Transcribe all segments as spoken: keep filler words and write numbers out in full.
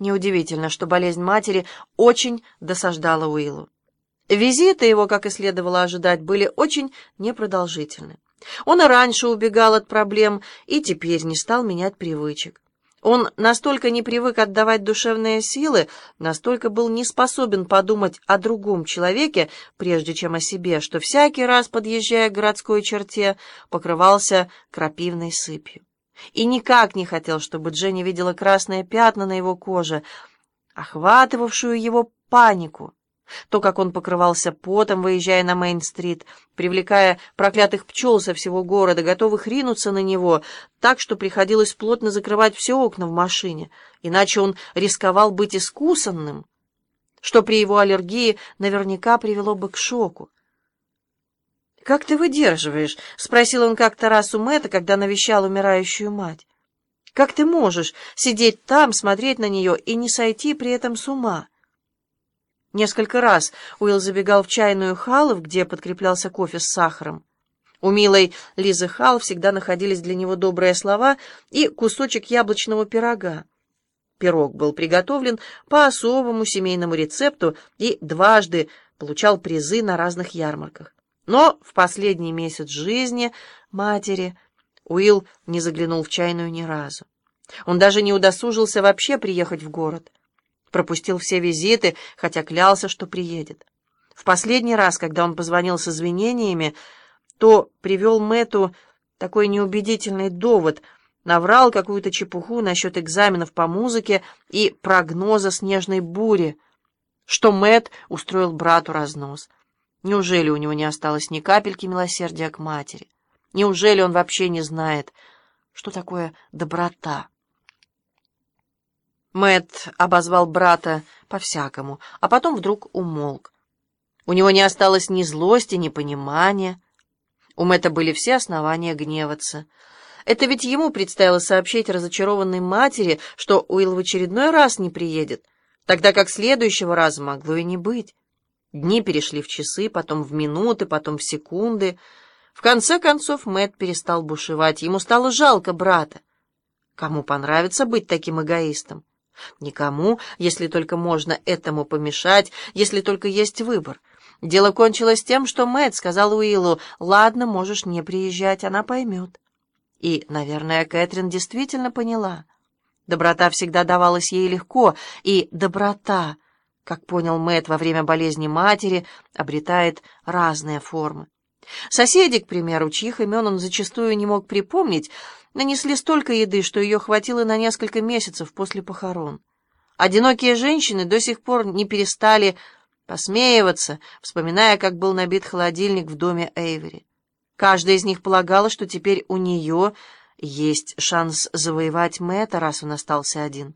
Неудивительно, что болезнь матери очень досаждала Уиллу. Визиты его, как и следовало ожидать, были очень непродолжительны. Он и раньше убегал от проблем и теперь не стал менять привычек. Он настолько не привык отдавать душевные силы, настолько был не способен подумать о другом человеке, прежде чем о себе, что всякий раз, подъезжая к городской черте, покрывался крапивной сыпью. И никак не хотел, чтобы Дженни видела красные пятна на его коже, охватывавшую его панику. То, как он покрывался потом, выезжая на Мейн-стрит, привлекая проклятых пчел со всего города, готовых ринуться на него, так что приходилось плотно закрывать все окна в машине, иначе он рисковал быть искусанным, что при его аллергии наверняка привело бы к шоку. «Как ты выдерживаешь?» — спросил он как-то раз у Мэтта, когда навещал умирающую мать. «Как ты можешь сидеть там, смотреть на нее и не сойти при этом с ума?» Несколько раз Уилл забегал в чайную Халлов, где подкреплялся кофе с сахаром. У милой Лизы Халл всегда находились для него добрые слова и кусочек яблочного пирога. Пирог был приготовлен по особому семейному рецепту и дважды получал призы на разных ярмарках. Но в последний месяц жизни матери Уилл не заглянул в чайную ни разу. Он даже не удосужился вообще приехать в город. Пропустил все визиты, хотя клялся, что приедет. В последний раз, когда он позвонил с извинениями, то привел Мэтту такой неубедительный довод, наврал какую-то чепуху насчет экзаменов по музыке и прогноза снежной бури, что Мэтт устроил брату разнос. Неужели у него не осталось ни капельки милосердия к матери? Неужели он вообще не знает, что такое доброта? Мэтт обозвал брата по-всякому, а потом вдруг умолк. У него не осталось ни злости, ни понимания. У Мэтта были все основания гневаться. Это ведь ему предстояло сообщить разочарованной матери, что Уилл в очередной раз не приедет, тогда как следующего раза могло и не быть. Дни перешли в часы, потом в минуты, потом в секунды. В конце концов Мэтт перестал бушевать. Ему стало жалко брата. Кому понравится быть таким эгоистом? Никому, если только можно этому помешать, если только есть выбор. Дело кончилось тем, что Мэтт сказал Уиллу: «Ладно, можешь не приезжать, она поймет». И, наверное, Кэтрин действительно поняла. Доброта всегда давалась ей легко, и доброта, как понял Мэтт во время болезни матери, обретает разные формы. Соседи, к примеру, чьих имен он зачастую не мог припомнить, нанесли столько еды, что ее хватило на несколько месяцев после похорон. Одинокие женщины до сих пор не перестали посмеиваться, вспоминая, как был набит холодильник в доме Эйвери. Каждая из них полагала, что теперь у нее есть шанс завоевать Мэтта, раз он остался один.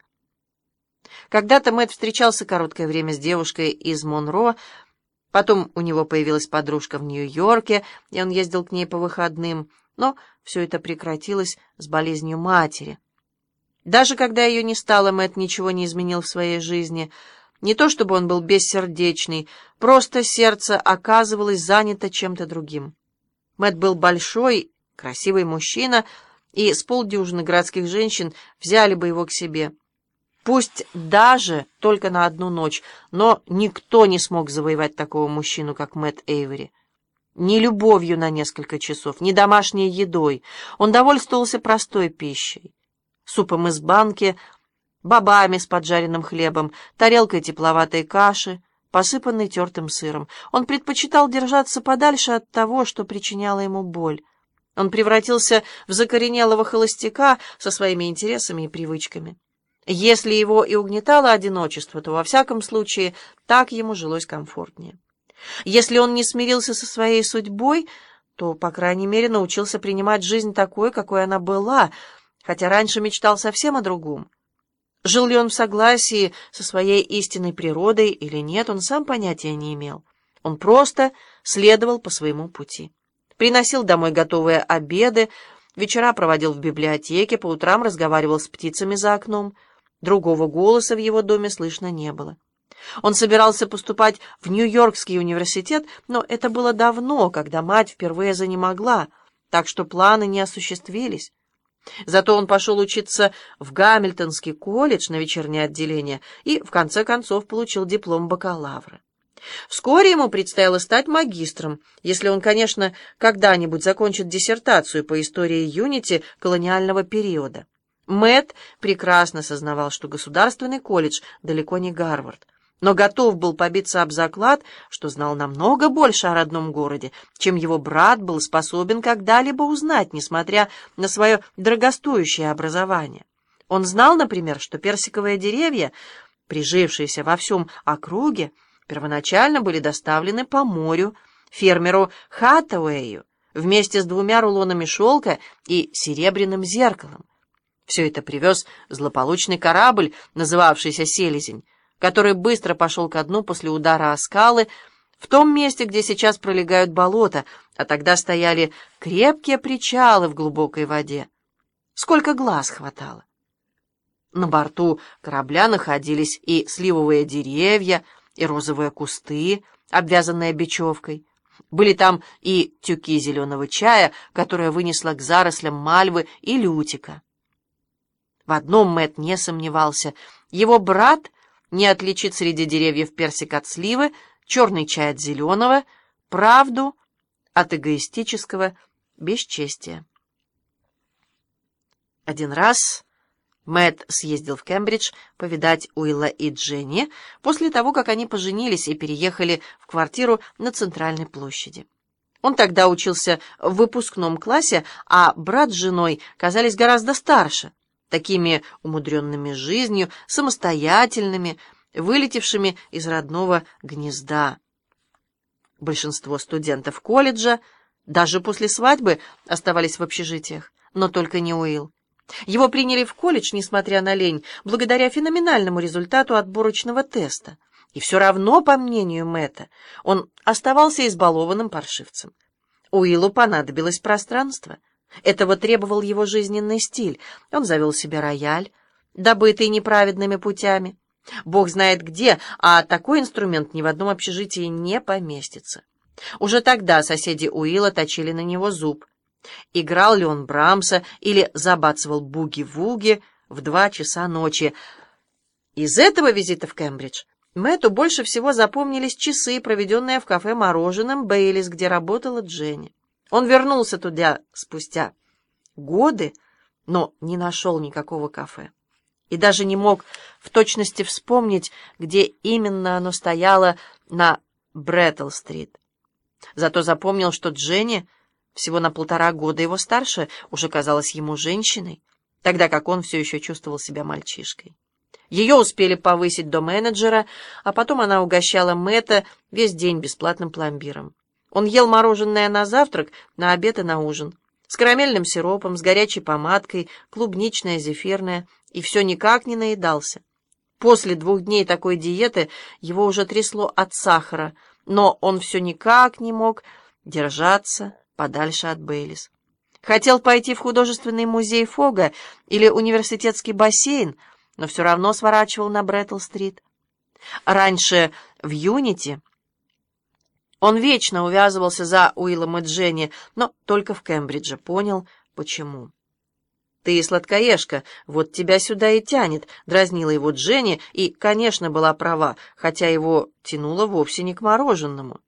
Когда-то Мэтт встречался короткое время с девушкой из Монро, потом у него появилась подружка в Нью-Йорке, и он ездил к ней по выходным, но все это прекратилось с болезнью матери. Даже когда ее не стало, Мэтт ничего не изменил в своей жизни. Не то чтобы он был бессердечный, просто сердце оказывалось занято чем-то другим. Мэтт был большой, красивый мужчина, и с полдюжины городских женщин взяли бы его к себе. Пусть даже только на одну ночь, но никто не смог завоевать такого мужчину, как Мэтт Эйвери. Ни любовью на несколько часов, ни домашней едой. Он довольствовался простой пищей. Супом из банки, бобами с поджаренным хлебом, тарелкой тепловатой каши, посыпанной тертым сыром. Он предпочитал держаться подальше от того, что причиняло ему боль. Он превратился в закоренелого холостяка со своими интересами и привычками. Если его и угнетало одиночество, то во всяком случае так ему жилось комфортнее. Если он не смирился со своей судьбой, то, по крайней мере, научился принимать жизнь такой, какой она была, хотя раньше мечтал совсем о другом. Жил ли он в согласии со своей истинной природой или нет, он сам понятия не имел. Он просто следовал по своему пути. Приносил домой готовые обеды, вечера проводил в библиотеке, по утрам разговаривал с птицами за окном. Другого голоса в его доме слышно не было. Он собирался поступать в Нью-Йоркский университет, но это было давно, когда мать впервые занемогла, так что планы не осуществились. Зато он пошел учиться в Гамильтонский колледж на вечернее отделение и, в конце концов, получил диплом бакалавра. Вскоре ему предстояло стать магистром, если он, конечно, когда-нибудь закончит диссертацию по истории Юнити колониального периода. Мэтт прекрасно сознавал, что государственный колледж далеко не Гарвард, но готов был побиться об заклад, что знал намного больше о родном городе, чем его брат был способен когда-либо узнать, несмотря на свое дорогостоящее образование. Он знал, например, что персиковые деревья, прижившиеся во всем округе, первоначально были доставлены по морю фермеру Хаттауэю вместе с двумя рулонами шелка и серебряным зеркалом. Все это привез злополучный корабль, называвшийся «Селезень», который быстро пошел ко дну после удара о скалы в том месте, где сейчас пролегают болота, а тогда стояли крепкие причалы в глубокой воде. Сколько глаз хватало! На борту корабля находились и сливовые деревья, и розовые кусты, обвязанные бечевкой. Были там и тюки зеленого чая, которые вынесла к зарослям мальвы и лютика. В одном Мэтт не сомневался. Его брат не отличит среди деревьев персик от сливы, черный чай от зеленого, правду от эгоистического бесчестия. Один раз Мэтт съездил в Кембридж повидать Уилла и Дженни после того, как они поженились и переехали в квартиру на Центральной площади. Он тогда учился в выпускном классе, а брат с женой казались гораздо старше, такими умудренными жизнью, самостоятельными, вылетевшими из родного гнезда. Большинство студентов колледжа даже после свадьбы оставались в общежитиях, но только не Уилл. Его приняли в колледж, несмотря на лень, благодаря феноменальному результату отборочного теста. И все равно, по мнению Мэтта, он оставался избалованным паршивцем. Уиллу понадобилось пространство. Этого требовал его жизненный стиль. Он завел себе рояль, добытый неправедными путями. Бог знает где, а такой инструмент ни в одном общежитии не поместится. Уже тогда соседи Уилла точили на него зуб. Играл ли он Брамса или забацывал буги-вуги в два часа ночи. Из этого визита в Кембридж Мэтту больше всего запомнились часы, проведенные в кафе «Мороженым» Бейлис, где работала Дженни. Он вернулся туда спустя годы, но не нашел никакого кафе. И даже не мог в точности вспомнить, где именно оно стояло на Бреттл-стрит. Зато запомнил, что Дженни, всего на полтора года его старше, уже казалась ему женщиной, тогда как он все еще чувствовал себя мальчишкой. Ее успели повысить до менеджера, а потом она угощала Мэтта весь день бесплатным пломбиром. Он ел мороженое на завтрак, на обед и на ужин, с карамельным сиропом, с горячей помадкой, клубничное, зефирное, и все никак не наедался. После двух дней такой диеты его уже трясло от сахара, но он все никак не мог держаться подальше от Бейлис. Хотел пойти в художественный музей Фога или университетский бассейн, но все равно сворачивал на Бреттл-стрит. Раньше в Юнити он вечно увязывался за Уиллом и Дженни, но только в Кембридже понял, почему. «Ты сладкоежка, вот тебя сюда и тянет», — дразнила его Дженни, и, конечно, была права, хотя его тянуло вовсе не к мороженому.